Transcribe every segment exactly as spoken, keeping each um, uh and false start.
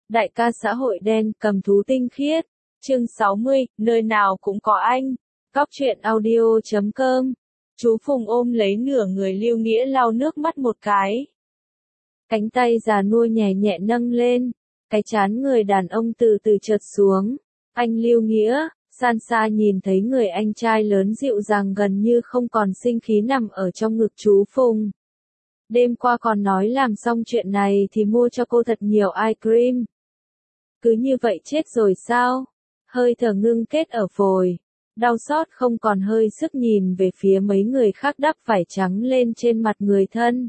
Đại ca xã hội đen, cầm thú tinh khiết. Chương sáu mươi, nơi nào cũng có anh. Góc truyện audio chấm com. Chú Phùng ôm lấy nửa người Lưu Nghĩa lau nước mắt một cái. Cánh tay già nua nhẹ nhẹ nâng lên. Cái trán người đàn ông từ từ trượt xuống. Anh Lưu Nghĩa, San Sa nhìn thấy người anh trai lớn dịu dàng gần như không còn sinh khí nằm ở trong ngực chú Phùng. Đêm qua còn nói làm xong chuyện này thì mua cho cô thật nhiều ice cream. Cứ như vậy chết rồi sao? Hơi thở ngưng kết ở phổi. Đau xót không còn hơi sức nhìn về phía mấy người khác đắp vải trắng lên trên mặt người thân.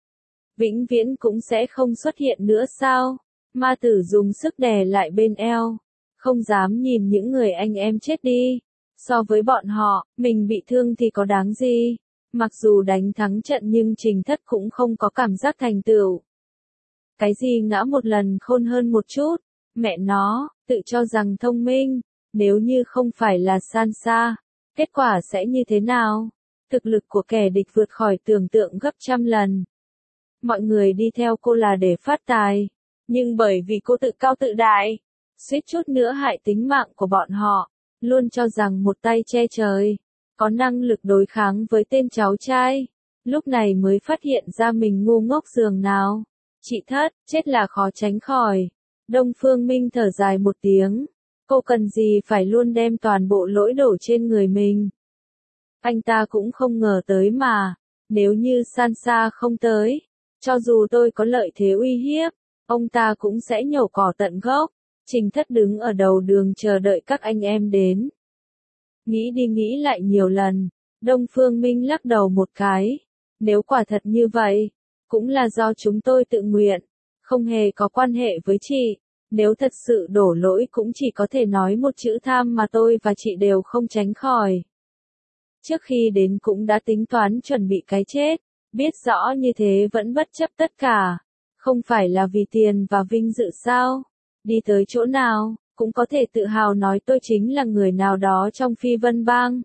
Vĩnh viễn cũng sẽ không xuất hiện nữa sao? Ma tử dùng sức đè lại bên eo. Không dám nhìn những người anh em chết đi. So với bọn họ, mình bị thương thì có đáng gì? Mặc dù đánh thắng trận nhưng Trình Thất cũng không có cảm giác thành tựu. Cái gì ngã một lần khôn hơn một chút? Mẹ nó, tự cho rằng thông minh. Nếu như không phải là San Sa, kết quả sẽ như thế nào? Thực lực của kẻ địch vượt khỏi tưởng tượng gấp trăm lần. Mọi người đi theo cô là để phát tài. Nhưng bởi vì cô tự cao tự đại, suýt chút nữa hại tính mạng của bọn họ. Luôn cho rằng một tay che trời, có năng lực đối kháng với tên cháu trai. Lúc này mới phát hiện ra mình ngu ngốc giường nào. Chị Thất, chết là khó tránh khỏi. Đông Phương Minh thở dài một tiếng. Cô cần gì phải luôn đem toàn bộ lỗi đổ trên người mình. Anh ta cũng không ngờ tới mà. Nếu như San Sa không tới, cho dù tôi có lợi thế uy hiếp, ông ta cũng sẽ nhổ cỏ tận gốc. Trình Thất đứng ở đầu đường chờ đợi các anh em đến. Nghĩ đi nghĩ lại nhiều lần, Đông Phương Minh lắc đầu một cái. Nếu quả thật như vậy, cũng là do chúng tôi tự nguyện, không hề có quan hệ với chị. Nếu thật sự đổ lỗi cũng chỉ có thể nói một chữ tham mà tôi và chị đều không tránh khỏi. Trước khi đến cũng đã tính toán chuẩn bị cái chết, biết rõ như thế vẫn bất chấp tất cả. Không phải là vì tiền và vinh dự sao? Đi tới chỗ nào, cũng có thể tự hào nói tôi chính là người nào đó trong Phi Vân Bang.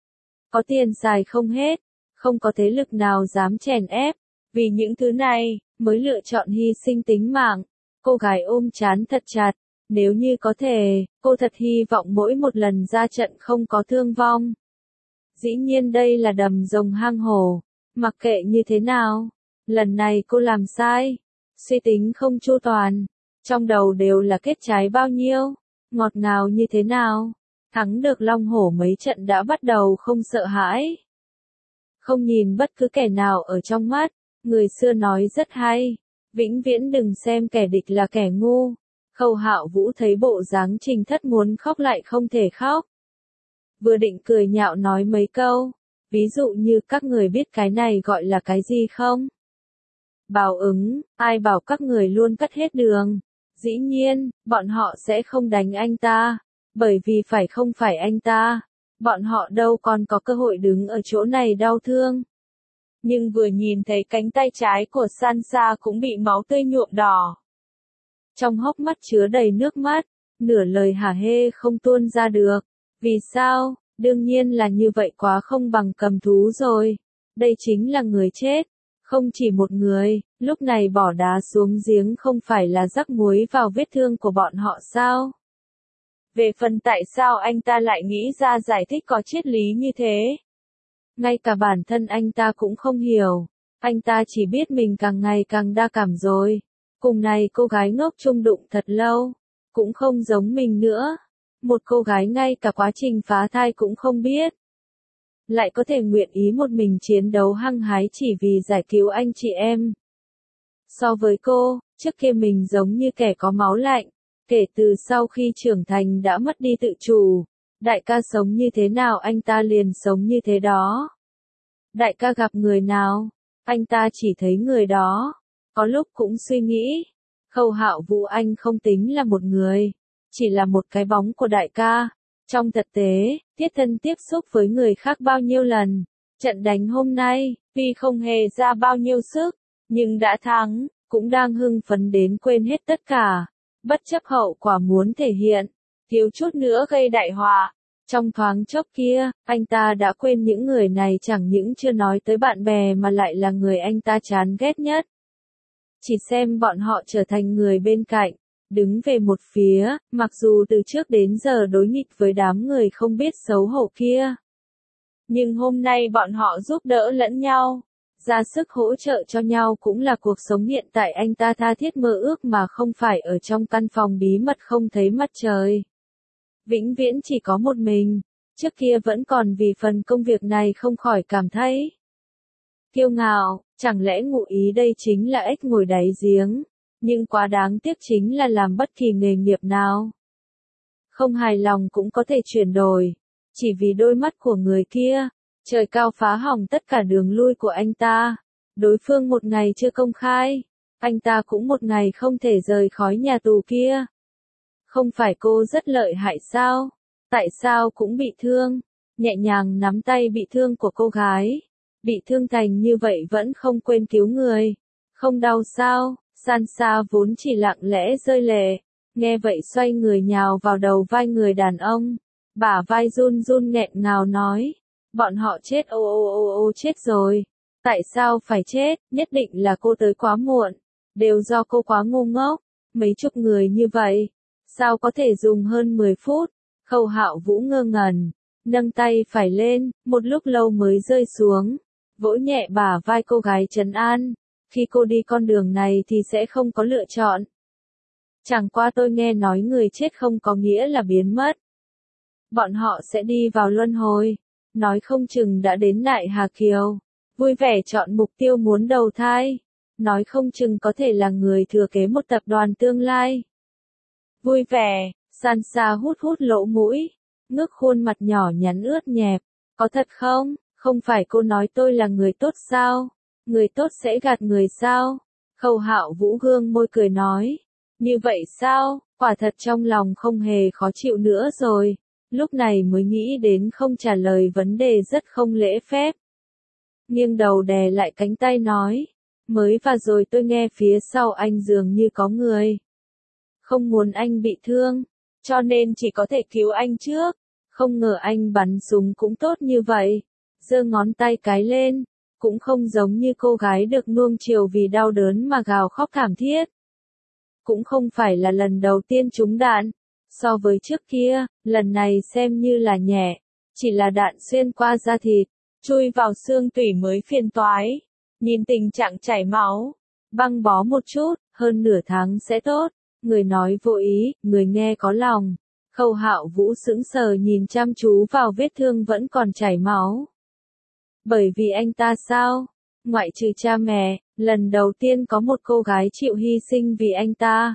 Có tiền xài không hết, không có thế lực nào dám chèn ép. Vì những thứ này, mới lựa chọn hy sinh tính mạng. Cô gái ôm trán thật chặt. Nếu như có thể, cô thật hy vọng mỗi một lần ra trận không có thương vong. Dĩ nhiên đây là đầm rồng hang hổ. Mặc kệ như thế nào, lần này cô làm sai. Suy tính không chu toàn. Trong đầu đều là kết trái bao nhiêu, ngọt ngào như thế nào. Thắng được long hổ mấy trận đã bắt đầu không sợ hãi. Không nhìn bất cứ kẻ nào ở trong mắt. Người xưa nói rất hay. Vĩnh viễn đừng xem kẻ địch là kẻ ngu. Khâu Hạo Vũ thấy bộ dáng Trình Thất muốn khóc lại không thể khóc. Vừa định cười nhạo nói mấy câu. Ví dụ như các người biết cái này gọi là cái gì không? Báo ứng, ai bảo các người luôn cắt hết đường. Dĩ nhiên, bọn họ sẽ không đánh anh ta. Bởi vì phải không phải anh ta. Bọn họ đâu còn có cơ hội đứng ở chỗ này đau thương. Nhưng vừa nhìn thấy cánh tay trái của San Sa cũng bị máu tươi nhuộm đỏ. Trong hốc mắt chứa đầy nước mắt, nửa lời hả hê không tuôn ra được. Vì sao? Đương nhiên là như vậy quá không bằng cầm thú rồi. Đây chính là người chết. Không chỉ một người, lúc này bỏ đá xuống giếng không phải là rắc muối vào vết thương của bọn họ sao? Về phần tại sao anh ta lại nghĩ ra giải thích có triết lý như thế? Ngay cả bản thân anh ta cũng không hiểu. Anh ta chỉ biết mình càng ngày càng đa cảm rồi. Cùng này cô gái ngốc chung đụng thật lâu. Cũng không giống mình nữa. Một cô gái ngay cả quá trình phá thai cũng không biết. Lại có thể nguyện ý một mình chiến đấu hăng hái chỉ vì giải cứu anh chị em. So với cô, trước kia mình giống như kẻ có máu lạnh. Kể từ sau khi trưởng thành đã mất đi tự chủ. Đại ca sống như thế nào anh ta liền sống như thế đó. Đại ca gặp người nào, anh ta chỉ thấy người đó. Có lúc cũng suy nghĩ, Khâu Hạo Vũ anh không tính là một người, chỉ là một cái bóng của đại ca. Trong thực tế, Tiết Thân tiếp xúc với người khác bao nhiêu lần. Trận đánh hôm nay, tuy không hề ra bao nhiêu sức, nhưng đã thắng, cũng đang hưng phấn đến quên hết tất cả. Bất chấp hậu quả muốn thể hiện, thiếu chút nữa gây đại họa. Trong thoáng chốc kia, anh ta đã quên những người này chẳng những chưa nói tới bạn bè mà lại là người anh ta chán ghét nhất. Chỉ xem bọn họ trở thành người bên cạnh, đứng về một phía, mặc dù từ trước đến giờ đối nghịch với đám người không biết xấu hổ kia. Nhưng hôm nay bọn họ giúp đỡ lẫn nhau, ra sức hỗ trợ cho nhau cũng là cuộc sống hiện tại anh ta tha thiết mơ ước mà không phải ở trong căn phòng bí mật không thấy mặt trời. Vĩnh viễn chỉ có một mình, trước kia vẫn còn vì phần công việc này không khỏi cảm thấy kiêu ngạo, chẳng lẽ ngụ ý đây chính là ếch ngồi đáy giếng, nhưng quá đáng tiếc chính là làm bất kỳ nghề nghiệp nào. Không hài lòng cũng có thể chuyển đổi, chỉ vì đôi mắt của người kia, trời cao phá hỏng tất cả đường lui của anh ta. Đối phương một ngày chưa công khai, anh ta cũng một ngày không thể rời khỏi nhà tù kia. Không phải cô rất lợi hại sao? Tại sao cũng bị thương? Nhẹ nhàng nắm tay bị thương của cô gái. Bị thương thành như vậy vẫn không quên cứu người. Không đau sao? Sansa vốn chỉ lặng lẽ rơi lệ. Nghe vậy xoay người nhào vào đầu vai người đàn ông. Bả vai run run nghẹn ngào nói. Bọn họ chết ô ô ô ô chết rồi. Tại sao phải chết? Nhất định là cô tới quá muộn. Đều do cô quá ngu ngốc. Mấy chục người như vậy. Sao có thể dùng hơn mười phút? Khâu Hạo Vũ ngơ ngẩn. Nâng tay phải lên, một lúc lâu mới rơi xuống. Vỗ nhẹ bả vai cô gái trấn an. Khi cô đi con đường này thì sẽ không có lựa chọn. Chẳng qua tôi nghe nói người chết không có nghĩa là biến mất. Bọn họ sẽ đi vào luân hồi. Nói không chừng đã đến Đại Hà Kiều. Vui vẻ chọn mục tiêu muốn đầu thai. Nói không chừng có thể là người thừa kế một tập đoàn tương lai. Vui vẻ, Sansa hút hút lỗ mũi. Ngước khuôn mặt nhỏ nhắn ướt nhẹp. Có thật không? Không phải cô nói tôi là người tốt sao? Người tốt sẽ gạt người sao? Khâu Hạo Vũ gương môi cười nói. Như vậy sao? Quả thật trong lòng không hề khó chịu nữa rồi. Lúc này mới nghĩ đến không trả lời vấn đề rất không lễ phép. Nghiêng đầu đè lại cánh tay nói. Mới và rồi tôi nghe phía sau anh dường như có người. Không muốn anh bị thương, cho nên chỉ có thể cứu anh trước. Không ngờ anh bắn súng cũng tốt như vậy. Giơ ngón tay cái lên, cũng không giống như cô gái được nuông chiều vì đau đớn mà gào khóc thảm thiết. Cũng không phải là lần đầu tiên trúng đạn. So với trước kia, lần này xem như là nhẹ, chỉ là đạn xuyên qua da thịt, chui vào xương tủy mới phiền toái. Nhìn tình trạng chảy máu, băng bó một chút, hơn nửa tháng sẽ tốt. Người nói vô ý, người nghe có lòng. Khâu Hạo Vũ sững sờ nhìn chăm chú vào vết thương vẫn còn chảy máu. Bởi vì anh ta sao? Ngoại trừ cha mẹ, lần đầu tiên có một cô gái chịu hy sinh vì anh ta.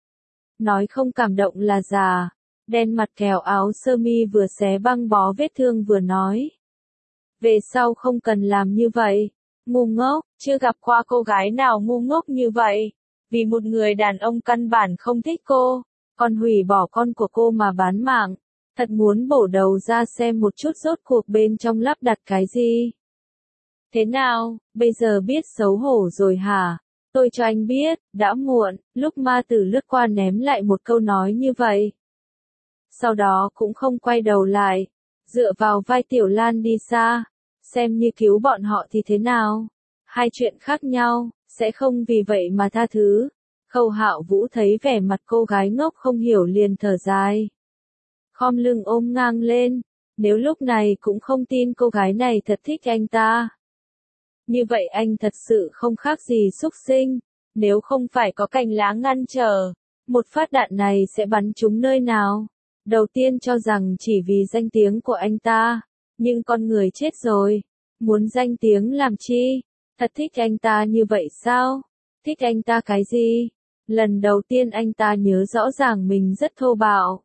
Nói không cảm động là già. Đen mặt kéo áo sơ mi vừa xé băng bó vết thương vừa nói. Về sau không cần làm như vậy. Ngu ngốc, chưa gặp qua cô gái nào ngu ngốc như vậy. Vì một người đàn ông căn bản không thích cô, còn hủy bỏ con của cô mà bán mạng. Thật muốn bổ đầu ra xem một chút rốt cuộc bên trong lắp đặt cái gì. Thế nào, bây giờ biết xấu hổ rồi hả? Tôi cho anh biết, đã muộn. Lúc ma tử lướt qua ném lại một câu nói như vậy. Sau đó cũng không quay đầu lại, dựa vào vai Tiểu Lan đi xa. Xem như cứu bọn họ thì thế nào? Hai chuyện khác nhau, sẽ không vì vậy mà tha thứ. Khâu Hạo Vũ thấy vẻ mặt cô gái ngốc không hiểu liền thở dài. Khom lưng ôm ngang lên, nếu lúc này cũng không tin cô gái này thật thích anh ta. Như vậy anh thật sự không khác gì súc sinh, nếu không phải có cành lá ngăn trở, một phát đạn này sẽ bắn trúng nơi nào. Đầu tiên cho rằng chỉ vì danh tiếng của anh ta, nhưng con người chết rồi, muốn danh tiếng làm chi? Thật thích anh ta như vậy sao? Thích anh ta cái gì? Lần đầu tiên anh ta nhớ rõ ràng mình rất thô bạo.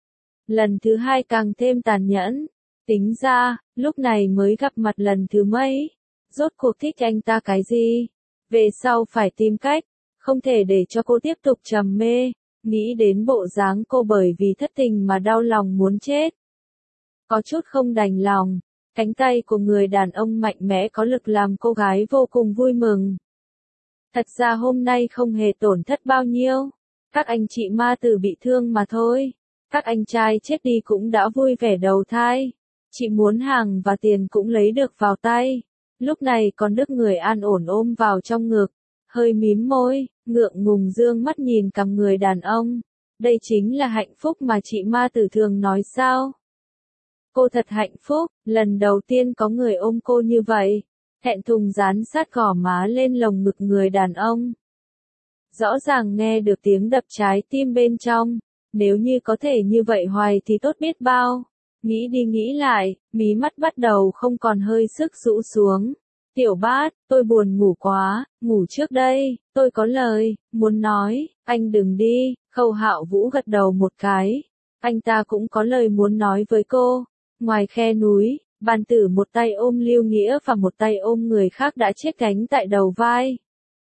Lần thứ hai càng thêm tàn nhẫn. Tính ra, lúc này mới gặp mặt lần thứ mấy. Rốt cuộc thích anh ta cái gì? Về sau phải tìm cách, không thể để cho cô tiếp tục trầm mê. Nghĩ đến bộ dáng cô bởi vì thất tình mà đau lòng muốn chết. Có chút không đành lòng. Cánh tay của người đàn ông mạnh mẽ có lực làm cô gái vô cùng vui mừng. Thật ra hôm nay không hề tổn thất bao nhiêu. Các anh chị ma tử bị thương mà thôi. Các anh trai chết đi cũng đã vui vẻ đầu thai. Chị muốn hàng và tiền cũng lấy được vào tay. Lúc này còn được người an ổn ôm vào trong ngực. Hơi mím môi, ngượng ngùng dương mắt nhìn cằm người đàn ông. Đây chính là hạnh phúc mà chị Ma Tử thường nói sao? Cô thật hạnh phúc, lần đầu tiên có người ôm cô như vậy. Thẹn thùng dán sát gò má lên lồng ngực người đàn ông. Rõ ràng nghe được tiếng đập trái tim bên trong. Nếu như có thể như vậy hoài thì tốt biết bao. Nghĩ đi nghĩ lại, mí mắt bắt đầu không còn hơi sức rũ xuống. Tiểu Bát, tôi buồn ngủ quá, ngủ trước đây, tôi có lời, muốn nói, anh đừng đi. Khâu Hạo Vũ gật đầu một cái. Anh ta cũng có lời muốn nói với cô. Ngoài khe núi, Bàn Tử một tay ôm Lưu Nghĩa và một tay ôm người khác đã chết cánh tại đầu vai.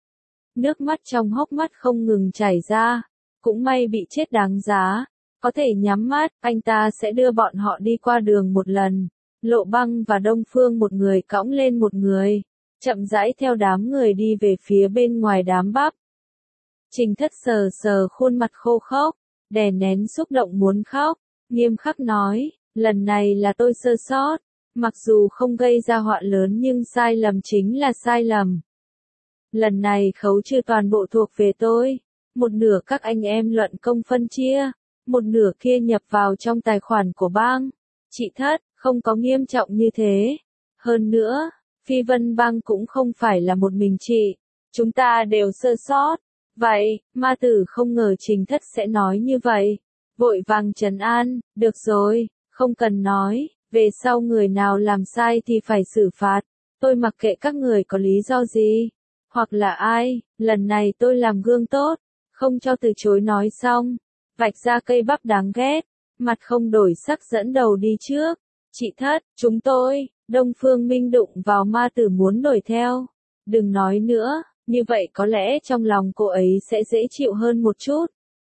Nước mắt trong hốc mắt không ngừng chảy ra. Cũng may bị chết đáng giá. Có thể nhắm mắt, anh ta sẽ đưa bọn họ đi qua đường một lần. Lộ Băng và Đông Phương một người cõng lên một người. Chậm rãi theo đám người đi về phía bên ngoài đám bắp. Trình Thất sờ sờ khuôn mặt khô khốc, đè nén xúc động muốn khóc, nghiêm khắc nói, lần này là tôi sơ sót. Mặc dù không gây ra họa lớn nhưng sai lầm chính là sai lầm. Lần này khấu trừ toàn bộ thuộc về tôi. Một nửa các anh em luận công phân chia. Một nửa kia nhập vào trong tài khoản của bang. Chị Thất, không có nghiêm trọng như thế. Hơn nữa, Phi Vân Bang cũng không phải là một mình chị. Chúng ta đều sơ sót. Vậy, Ma Tử không ngờ Trình Thất sẽ nói như vậy. Vội vàng trấn an, được rồi, không cần nói, về sau người nào làm sai thì phải xử phạt. Tôi mặc kệ các người có lý do gì. Hoặc là ai, lần này tôi làm gương tốt. Không cho từ chối nói xong. Vạch ra cây bắp đáng ghét, mặt không đổi sắc dẫn đầu đi trước. Chị Thất, chúng tôi, Đông Phương Minh đụng vào Ma Tử muốn đuổi theo. Đừng nói nữa, như vậy có lẽ trong lòng cô ấy sẽ dễ chịu hơn một chút.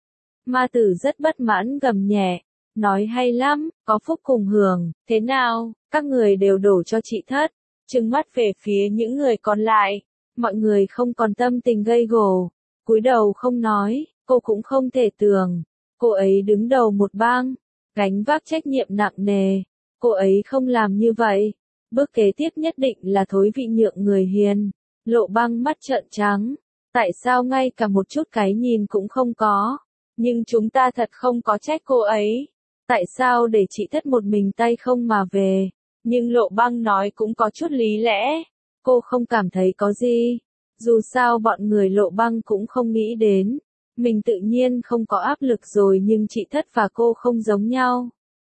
Ma Tử rất bất mãn gầm nhẹ, nói hay lắm, có phúc cùng hưởng, thế nào, các người đều đổ cho chị Thất. Trừng mắt về phía những người còn lại, mọi người không còn tâm tình gây gổ, cúi đầu không nói, cô cũng không thể tưởng. Cô ấy đứng đầu một bang, gánh vác trách nhiệm nặng nề. Cô ấy không làm như vậy. Bước kế tiếp nhất định là thối vị nhượng người hiền. Lộ Băng mắt trợn trắng. Tại sao ngay cả một chút cái nhìn cũng không có? Nhưng chúng ta thật không có trách cô ấy. Tại sao để chị Thất một mình tay không mà về? Nhưng Lộ Băng nói cũng có chút lý lẽ. Cô không cảm thấy có gì. Dù sao bọn người Lộ Băng cũng không nghĩ đến. Mình tự nhiên không có áp lực rồi nhưng chị Thất và cô không giống nhau.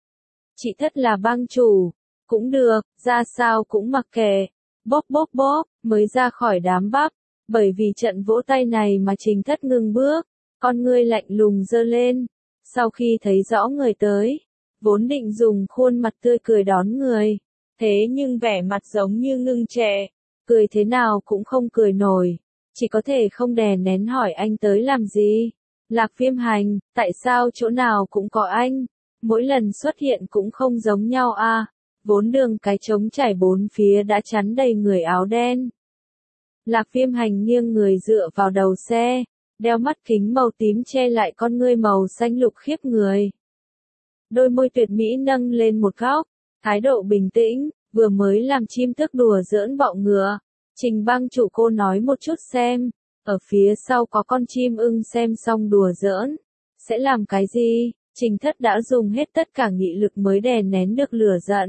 Chị Thất là bang chủ. Cũng được, ra sao cũng mặc kệ. Bóp bóp bóp, mới ra khỏi đám bắp. Bởi vì trận vỗ tay này mà Trình Thất ngừng bước. Con ngươi lạnh lùng giơ lên. Sau khi thấy rõ người tới, vốn định dùng khuôn mặt tươi cười đón người. Thế nhưng vẻ mặt giống như ngưng trệ. Cười thế nào cũng không cười nổi. Chỉ có thể không đè nén hỏi anh tới làm gì. Lạc Viêm Hành, tại sao chỗ nào cũng có anh? Mỗi lần xuất hiện cũng không giống nhau à? Vốn đường cái trống trải bốn phía đã chắn đầy người áo đen. Lạc Viêm Hành nghiêng người dựa vào đầu xe, đeo mắt kính màu tím che lại con ngươi màu xanh lục khiếp người. Đôi môi tuyệt mỹ nâng lên một góc, thái độ bình tĩnh, vừa mới làm chim tức đùa giỡn bọ ngựa. Trình bang chủ cô nói một chút xem, ở phía sau có con chim ưng xem xong đùa giỡn, sẽ làm cái gì? Trình Thất đã dùng hết tất cả nghị lực mới đè nén được lửa giận.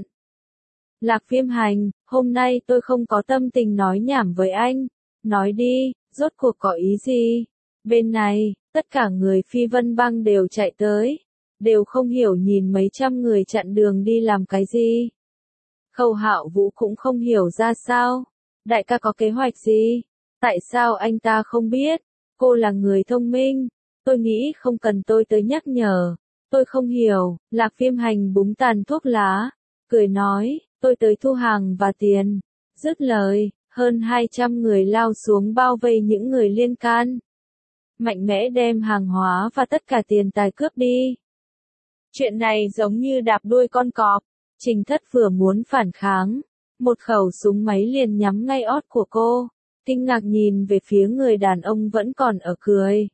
Lạc Viêm Hành, hôm nay tôi không có tâm tình nói nhảm với anh, nói đi, rốt cuộc có ý gì? Bên này, tất cả người Phi Vân Bang đều chạy tới, đều không hiểu nhìn mấy trăm người chặn đường đi làm cái gì. Khâu Hạo Vũ cũng không hiểu ra sao. Đại ca có kế hoạch gì? Tại sao anh ta không biết? Cô là người thông minh. Tôi nghĩ không cần tôi tới nhắc nhở. Tôi không hiểu. Lạc Viêm Hành búng tàn thuốc lá. Cười nói, tôi tới thu hàng và tiền. Dứt lời, hơn hai trăm người lao xuống bao vây những người liên can. Mạnh mẽ đem hàng hóa và tất cả tiền tài cướp đi. Chuyện này giống như đạp đuôi con cọp. Trình Thất vừa muốn phản kháng. Một khẩu súng máy liền nhắm ngay ót của cô. Kinh ngạc nhìn về phía người đàn ông vẫn còn ở cười.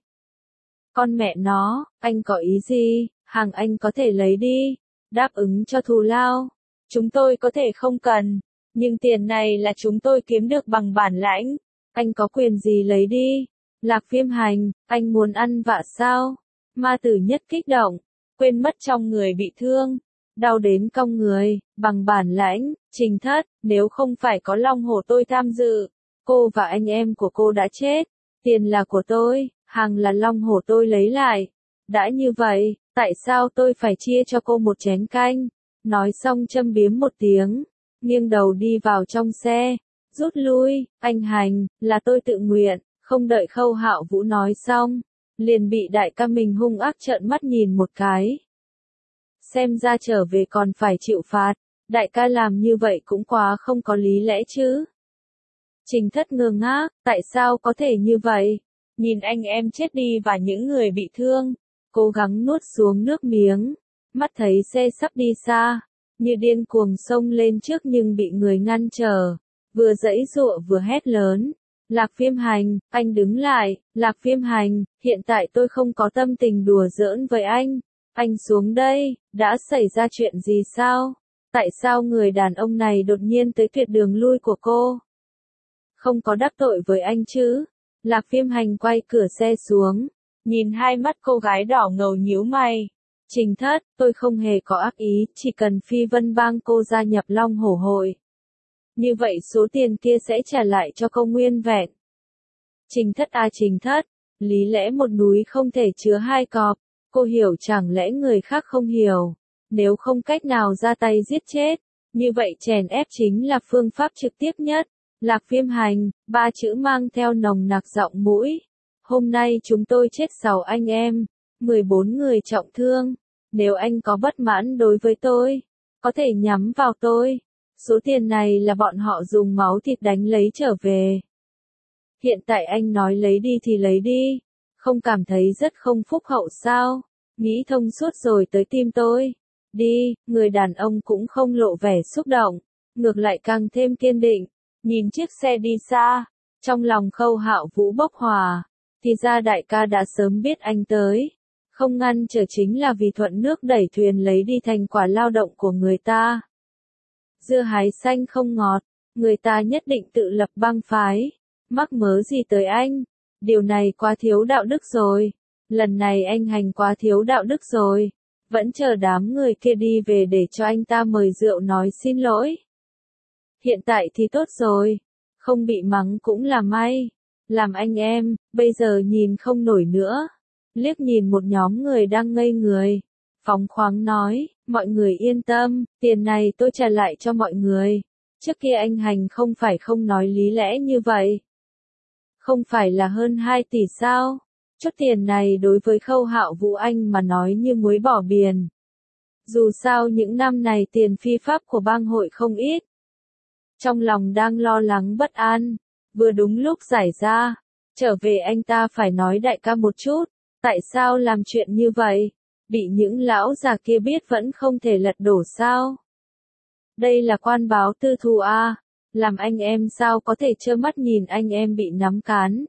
Con mẹ nó, anh có ý gì? Hàng anh có thể lấy đi. Đáp ứng cho thù lao. Chúng tôi có thể không cần. Nhưng tiền này là chúng tôi kiếm được bằng bản lãnh. Anh có quyền gì lấy đi? Lạc Viêm Hành, anh muốn ăn vạ sao? Ma Tử Nhất kích động, quên mất trong người bị thương, đau đến cong người, bằng bản lãnh, Trình Thất, nếu không phải có Long Hổ tôi tham dự, cô và anh em của cô đã chết, tiền là của tôi, hàng là Long Hổ tôi lấy lại. Đã như vậy, tại sao tôi phải chia cho cô một chén canh? Nói xong châm biếm một tiếng, nghiêng đầu đi vào trong xe, rút lui, anh Hành, là tôi tự nguyện, không đợi Khâu Hạo Vũ nói xong, liền bị đại ca mình hung ác trợn mắt nhìn một cái. Xem ra trở về còn phải chịu phạt, đại ca làm như vậy cũng quá không có lý lẽ chứ. Trình Thất ngơ ngác, tại sao có thể như vậy? Nhìn anh em chết đi và những người bị thương, cố gắng nuốt xuống nước miếng, mắt thấy xe sắp đi xa, như điên cuồng xông lên trước nhưng bị người ngăn trở, vừa giãy giụa vừa hét lớn. Lạc Viêm Hành, anh đứng lại, Lạc Viêm Hành, hiện tại tôi không có tâm tình đùa giỡn với anh, anh xuống đây, đã xảy ra chuyện gì sao? Tại sao người đàn ông này đột nhiên tới tuyệt đường lui của cô? Không có đắc tội với anh chứ? Lạc Viêm Hành quay cửa xe xuống, nhìn hai mắt cô gái đỏ ngầu nhíu mày. Trình Thất, tôi không hề có ác ý, chỉ cần Phi Vân Bang cô gia nhập Long Hổ hội. Như vậy số tiền kia sẽ trả lại cho cô nguyên vẹn. Trình Thất à Trình Thất, lý lẽ một núi không thể chứa hai cọp, cô hiểu chẳng lẽ người khác không hiểu. Nếu không cách nào ra tay giết chết, như vậy chèn ép chính là phương pháp trực tiếp nhất. Lạc Viêm Hành, ba chữ mang theo nồng nặc giọng mũi. Hôm nay chúng tôi chết sáu anh em, mười bốn người trọng thương. Nếu anh có bất mãn đối với tôi, có thể nhắm vào tôi. Số tiền này là bọn họ dùng máu thịt đánh lấy trở về. Hiện tại anh nói lấy đi thì lấy đi. Không cảm thấy rất không phúc hậu sao? Nghĩ thông suốt rồi tới tim tôi. Đi, người đàn ông cũng không lộ vẻ xúc động. Ngược lại càng thêm kiên định. Nhìn chiếc xe đi xa. Trong lòng Khâu Hạo Vũ bốc hỏa. Thì ra đại ca đã sớm biết anh tới. Không ngăn trở chính là vì thuận nước đẩy thuyền lấy đi thành quả lao động của người ta. Dưa hái xanh không ngọt, người ta nhất định tự lập bang phái. Mắc mớ gì tới anh? Điều này quá thiếu đạo đức rồi. Lần này anh Hành quá thiếu đạo đức rồi. Vẫn chờ đám người kia đi về để cho anh ta mời rượu nói xin lỗi. Hiện tại thì tốt rồi. Không bị mắng cũng là may. Làm anh em, bây giờ nhìn không nổi nữa. Liếc nhìn một nhóm người đang ngây người. Phóng khoáng nói, mọi người yên tâm, tiền này tôi trả lại cho mọi người. Trước kia anh Hành không phải không nói lý lẽ như vậy. Không phải là hơn hai tỷ sao? Chút tiền này đối với Khâu Hạo Vũ anh mà nói như muối bỏ biển. Dù sao những năm này tiền phi pháp của bang hội không ít. Trong lòng đang lo lắng bất an, vừa đúng lúc giải ra, trở về anh ta phải nói đại ca một chút, tại sao làm chuyện như vậy? Bị những lão già kia biết vẫn không thể lật đổ sao? Đây là quan báo tư thù à, làm anh em sao có thể trơ mắt nhìn anh em bị nắm cán.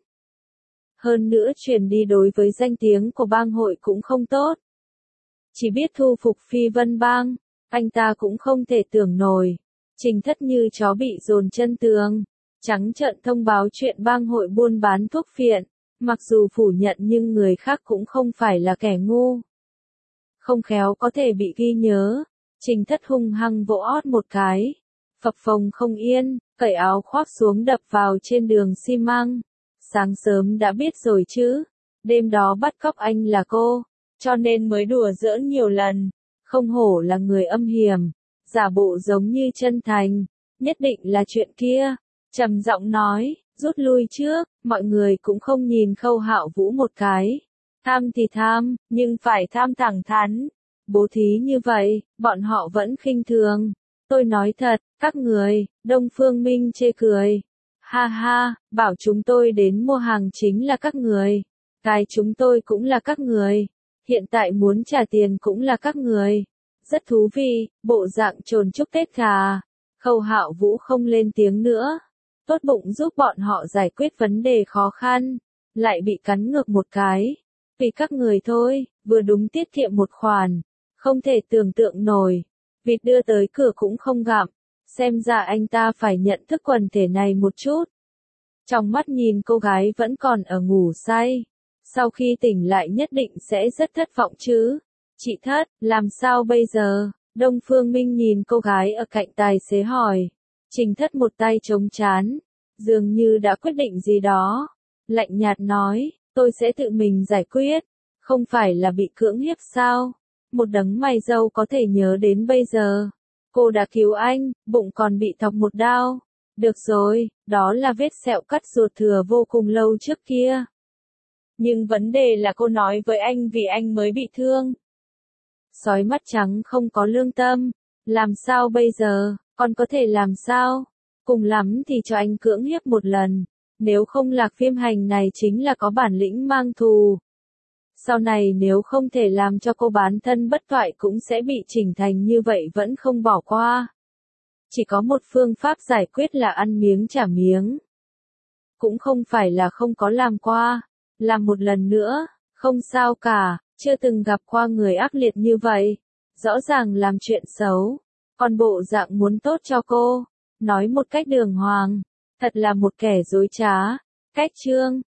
Hơn nữa truyền đi đối với danh tiếng của bang hội cũng không tốt. Chỉ biết thu phục Phi Vân Bang, anh ta cũng không thể tưởng nổi. Trình Thất như chó bị dồn chân tường, trắng trợn thông báo chuyện bang hội buôn bán thuốc phiện, mặc dù phủ nhận nhưng người khác cũng không phải là kẻ ngu. Không khéo có thể bị ghi nhớ, Trình Thất hung hăng vỗ ót một cái, phập phồng không yên, cởi áo khoác xuống đập vào trên đường xi măng. Sáng sớm đã biết rồi chứ, đêm đó bắt cóc anh là cô, cho nên mới đùa giỡn nhiều lần, không hổ là người âm hiểm, giả bộ giống như chân thành, nhất định là chuyện kia, trầm giọng nói, rút lui trước, mọi người cũng không nhìn Khâu Hạo Vũ một cái, tham thì tham, nhưng phải tham thẳng thắn, bố thí như vậy, bọn họ vẫn khinh thường, tôi nói thật, các người, Đông Phương Minh chê cười. Ha ha, bảo chúng tôi đến mua hàng chính là các người. Cái chúng tôi cũng là các người. Hiện tại muốn trả tiền cũng là các người. Rất thú vị, bộ dạng trồn chúc Tết gà. Khâu Hạo Vũ không lên tiếng nữa. Tốt bụng giúp bọn họ giải quyết vấn đề khó khăn. Lại bị cắn ngược một cái. Vì các người thôi, vừa đúng tiết kiệm một khoản. Không thể tưởng tượng nổi. Vịt đưa tới cửa cũng không gặm. Xem ra anh ta phải nhận thức quần thể này một chút. Trong mắt nhìn cô gái vẫn còn ở ngủ say. Sau khi tỉnh lại nhất định sẽ rất thất vọng chứ. Chị Thất, làm sao bây giờ? Đông Phương Minh nhìn cô gái ở cạnh tài xế hỏi. Trình Thất một tay chống trán, dường như đã quyết định gì đó. Lạnh nhạt nói, tôi sẽ tự mình giải quyết. Không phải là bị cưỡng hiếp sao? Một đấng mày râu có thể nhớ đến bây giờ. Cô đã cứu anh, bụng còn bị thọc một đao. Được rồi, đó là vết sẹo cắt ruột thừa vô cùng lâu trước kia. Nhưng vấn đề là cô nói với anh vì anh mới bị thương. Sói mắt trắng không có lương tâm. Làm sao bây giờ, còn có thể làm sao? Cùng lắm thì cho anh cưỡng hiếp một lần. Nếu không Lạc Phiêm Hành này chính là có bản lĩnh mang thù. Sau này nếu không thể làm cho cô bán thân bất toại cũng sẽ bị chỉnh thành như vậy vẫn không bỏ qua. Chỉ có một phương pháp giải quyết là ăn miếng trả miếng. Cũng không phải là không có làm qua. Làm một lần nữa, không sao cả, chưa từng gặp qua người ác liệt như vậy. Rõ ràng làm chuyện xấu, còn bộ dạng muốn tốt cho cô. Nói một cách đường hoàng, thật là một kẻ dối trá. Cách chương